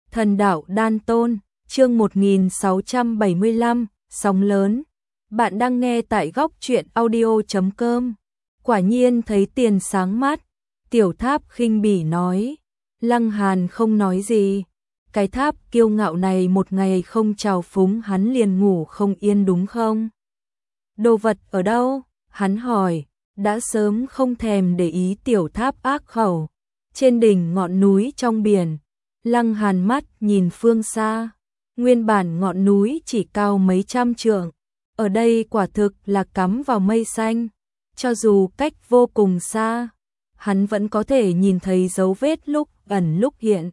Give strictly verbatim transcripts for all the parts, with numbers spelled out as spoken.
Thần đạo đan tôn, chương một nghìn sáu trăm bảy mươi lăm, sóng lớn. Bạn đang nghe tại góc truyện audio chấm com. Quả nhiên thấy tiền sáng mắt, Tiểu Tháp khinh bỉ nói. Lăng Hàn không nói gì. Cái tháp kiêu ngạo này một ngày không chào phúng hắn liền ngủ không yên đúng không? Đồ vật ở đâu? Hắn hỏi, đã sớm không thèm để ý Tiểu Tháp ác khẩu. Trên đỉnh ngọn núi trong biển. Lăng Hàn mắt nhìn phương xa, nguyên bản ngọn núi chỉ cao mấy trăm trượng, ở đây quả thực là cắm vào mây xanh, cho dù cách vô cùng xa, hắn vẫn có thể nhìn thấy dấu vết lúc ẩn lúc hiện.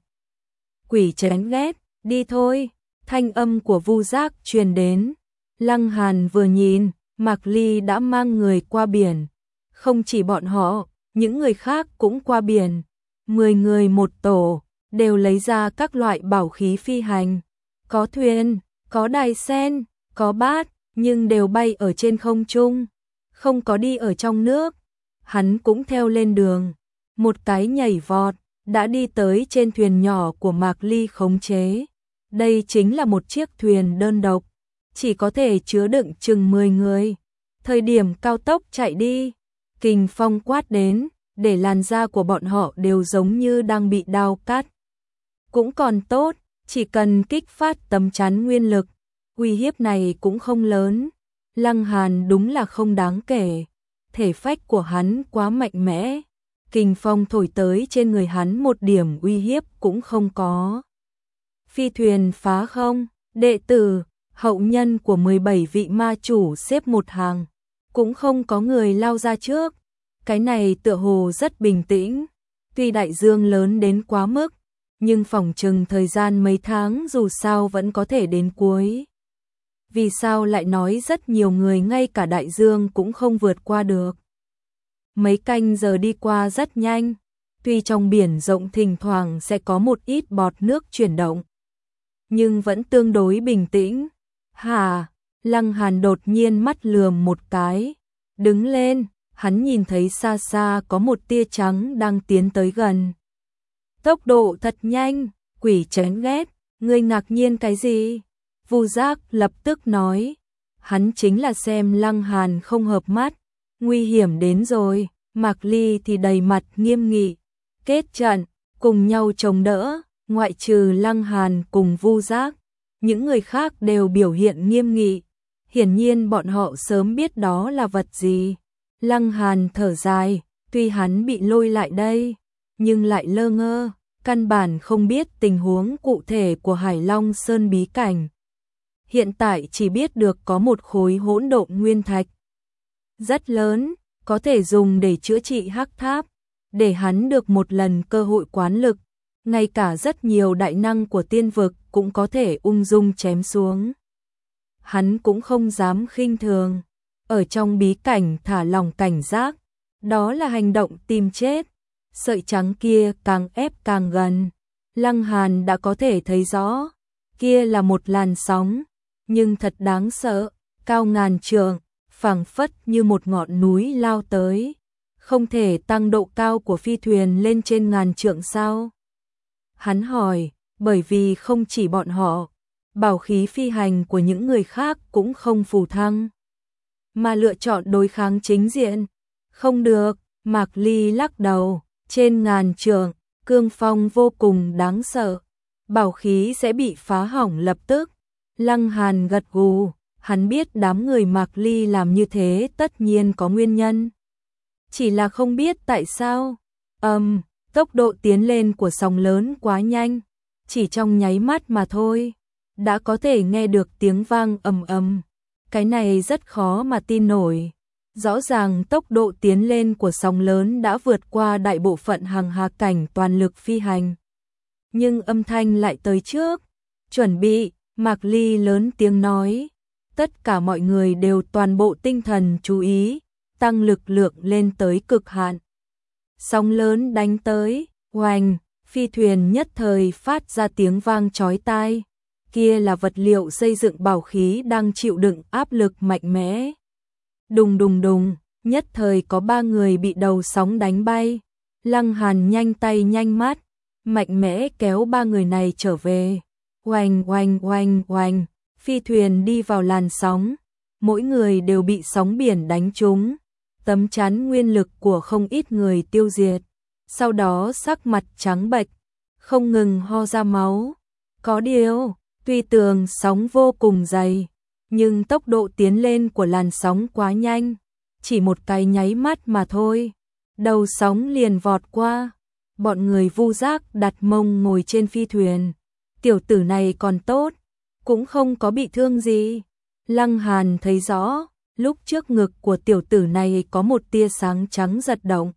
Quỷ chán ghét, đi thôi, thanh âm của Vu Giác truyền đến. Lăng Hàn vừa nhìn, Mạc Ly đã mang người qua biển, không chỉ bọn họ, những người khác cũng qua biển, mười người một tổ. Đều lấy ra các loại bảo khí phi hành, có thuyền, có đài sen, có bát, nhưng đều bay ở trên không trung, không có đi ở trong nước. Hắn cũng theo lên đường, một cái nhảy vọt, đã đi tới trên thuyền nhỏ của Mạc Ly khống chế. Đây chính là một chiếc thuyền đơn độc, chỉ có thể chứa đựng chừng mười người. Thời điểm cao tốc chạy đi, kình phong quát đến, để làn da của bọn họ đều giống như đang bị đao cắt. Cũng còn tốt, chỉ cần kích phát tấm chắn nguyên lực, uy hiếp này cũng không lớn. Lăng Hàn đúng là không đáng kể, thể phách của hắn quá mạnh mẽ, kình phong thổi tới trên người hắn một điểm uy hiếp cũng không có. Phi thuyền phá không, đệ tử, hậu nhân của mười bảy vị ma chủ xếp một hàng, cũng không có người lao ra trước. Cái này tựa hồ rất bình tĩnh, tuy đại dương lớn đến quá mức, nhưng phỏng chừng thời gian mấy tháng dù sao vẫn có thể đến cuối. Vì sao lại nói rất nhiều người ngay cả đại dương cũng không vượt qua được? Mấy canh giờ đi qua rất nhanh, tuy trong biển rộng thỉnh thoảng sẽ có một ít bọt nước chuyển động, nhưng vẫn tương đối bình tĩnh. Hà, Lăng Hàn đột nhiên mắt lườm một cái, đứng lên, hắn nhìn thấy xa xa có một tia trắng đang tiến tới gần. Tốc độ thật nhanh, quỷ chán ghét, ngươi ngạc nhiên cái gì? Vu Giác lập tức nói, hắn chính là xem Lăng Hàn không hợp mắt, nguy hiểm đến rồi. Mạc Ly thì đầy mặt nghiêm nghị, kết trận, cùng nhau chống đỡ, ngoại trừ Lăng Hàn cùng Vu Giác, những người khác đều biểu hiện nghiêm nghị, hiển nhiên bọn họ sớm biết đó là vật gì. Lăng Hàn thở dài, tuy hắn bị lôi lại đây, nhưng lại lơ ngơ, căn bản không biết tình huống cụ thể của Hải Long Sơn bí cảnh. Hiện tại chỉ biết được có một khối hỗn độn nguyên thạch rất lớn, có thể dùng để chữa trị hắc tháp, để hắn được một lần cơ hội quán lực, ngay cả rất nhiều đại năng của tiên vực cũng có thể ung dung chém xuống. Hắn cũng không dám khinh thường, ở trong bí cảnh thả lòng cảnh giác, đó là hành động tìm chết. Sợi trắng kia càng ép càng gần, Lăng Hàn đã có thể thấy rõ, kia là một làn sóng, nhưng thật đáng sợ, cao ngàn trượng, phảng phất như một ngọn núi lao tới, không thể tăng độ cao của phi thuyền lên trên ngàn trượng sao? Hắn hỏi, bởi vì không chỉ bọn họ, bảo khí phi hành của những người khác cũng không phù thăng, mà lựa chọn đối kháng chính diện. Không được, Mạc Ly lắc đầu. Trên ngàn trượng, cương phong vô cùng đáng sợ, bảo khí sẽ bị phá hỏng lập tức. Lăng Hàn gật gù, hắn biết đám người Mạc Ly làm như thế tất nhiên có nguyên nhân, chỉ là không biết tại sao. Ầm, um, tốc độ tiến lên của sóng lớn quá nhanh, chỉ trong nháy mắt mà thôi, đã có thể nghe được tiếng vang ầm ầm. Cái này rất khó mà tin nổi. Rõ ràng tốc độ tiến lên của sóng lớn đã vượt qua đại bộ phận hàng hà cảnh toàn lực phi hành. Nhưng âm thanh lại tới trước. Chuẩn bị, Mạc Ly lớn tiếng nói. Tất cả mọi người đều toàn bộ tinh thần chú ý, tăng lực lượng lên tới cực hạn. Sóng lớn đánh tới, oành, phi thuyền nhất thời phát ra tiếng vang chói tai. Kia là vật liệu xây dựng bảo khí đang chịu đựng áp lực mạnh mẽ. Đùng đùng đùng, nhất thời có ba người bị đầu sóng đánh bay. Lăng Hàn nhanh tay nhanh mắt, mạnh mẽ kéo ba người này trở về. Oanh oanh oanh oanh, phi thuyền đi vào làn sóng, mỗi người đều bị sóng biển đánh trúng, tấm chắn nguyên lực của không ít người tiêu diệt. Sau đó sắc mặt trắng bệch, không ngừng ho ra máu. Có điều, tuy tường sóng vô cùng dày, nhưng tốc độ tiến lên của làn sóng quá nhanh, chỉ một cái nháy mắt mà thôi, đầu sóng liền vọt qua. Bọn người Vu Giác đặt mông ngồi trên phi thuyền. Tiểu tử này còn tốt, cũng không có bị thương gì. Lăng Hàn thấy rõ, lúc trước ngực của tiểu tử này có một tia sáng trắng giật động.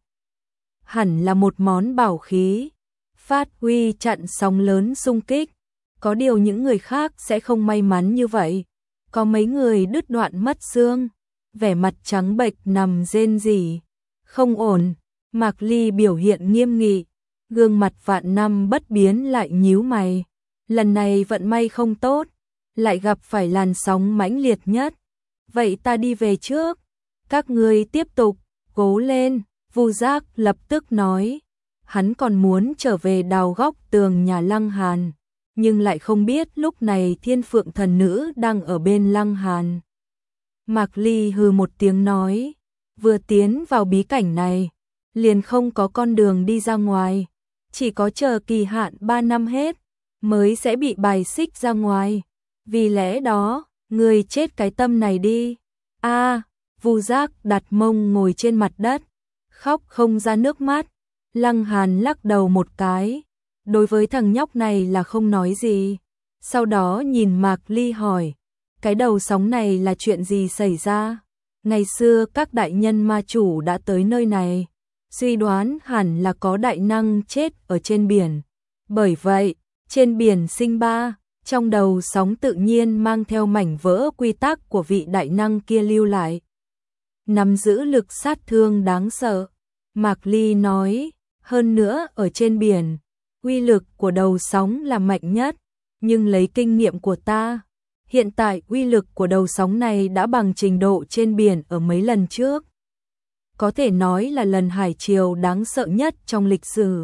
Hẳn là một món bảo khí, phát huy chặn sóng lớn xung kích. Có điều những người khác sẽ không may mắn như vậy. Có mấy người đứt đoạn mất xương, vẻ mặt trắng bệch nằm rên rỉ. Không ổn, Mạc Ly biểu hiện nghiêm nghị, gương mặt vạn năm bất biến lại nhíu mày. Lần này vận may không tốt, lại gặp phải làn sóng mãnh liệt nhất. Vậy ta đi về trước, các ngươi tiếp tục, cố lên. Vu Giác lập tức nói, hắn còn muốn trở về đào góc tường nhà Lăng Hàn, nhưng lại không biết lúc này Thiên Phượng thần nữ đang ở bên Lăng Hàn. Mạc Ly hừ một tiếng nói, vừa tiến vào bí cảnh này, liền không có con đường đi ra ngoài, chỉ có chờ kỳ hạn ba năm hết, mới sẽ bị bài xích ra ngoài. Vì lẽ đó, người chết cái tâm này đi. A, à, Vu Giác đặt mông ngồi trên mặt đất, khóc không ra nước mắt. Lăng Hàn lắc đầu một cái, đối với thằng nhóc này là không nói gì. Sau đó nhìn Mạc Ly hỏi, cái đầu sóng này là chuyện gì xảy ra? Ngày xưa các đại nhân ma chủ đã tới nơi này, suy đoán hẳn là có đại năng chết ở trên biển. Bởi vậy, trên biển sinh ba, trong đầu sóng tự nhiên mang theo mảnh vỡ quy tắc của vị đại năng kia lưu lại, nắm giữ lực sát thương đáng sợ. Mạc Ly nói, hơn nữa ở trên biển, uy lực của đầu sóng là mạnh nhất, nhưng lấy kinh nghiệm của ta, hiện tại uy lực của đầu sóng này đã bằng trình độ trên biển ở mấy lần trước. Có thể nói là lần hải triều đáng sợ nhất trong lịch sử.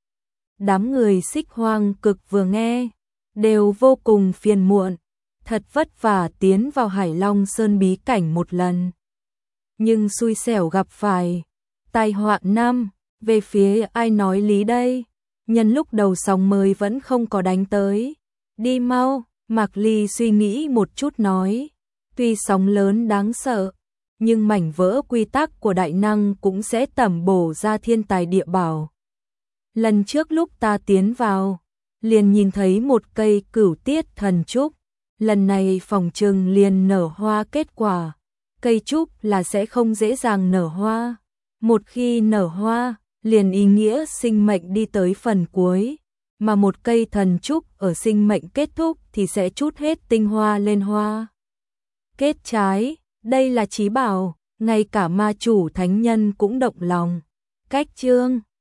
Đám người Xích Hoang Cực vừa nghe, đều vô cùng phiền muộn, thật vất vả tiến vào Hải Long Sơn bí cảnh một lần. Nhưng xui xẻo gặp phải tai họa năm, về phía ai nói lý đây? Nhân lúc đầu sóng mới vẫn không có đánh tới. Đi mau, Mạc Ly suy nghĩ một chút nói, tuy sóng lớn đáng sợ, nhưng mảnh vỡ quy tắc của đại năng cũng sẽ tẩm bổ ra thiên tài địa bảo. Lần trước lúc ta tiến vào, liền nhìn thấy một cây cửu tiết thần trúc, lần này phòng trừng liền nở hoa kết quả. Cây trúc là sẽ không dễ dàng nở hoa, một khi nở hoa, liền ý nghĩa sinh mệnh đi tới phần cuối, mà một cây thần trúc ở sinh mệnh kết thúc thì sẽ trút hết tinh hoa lên hoa. Kết trái, đây là chí bảo, ngay cả ma chủ thánh nhân cũng động lòng. Cách chương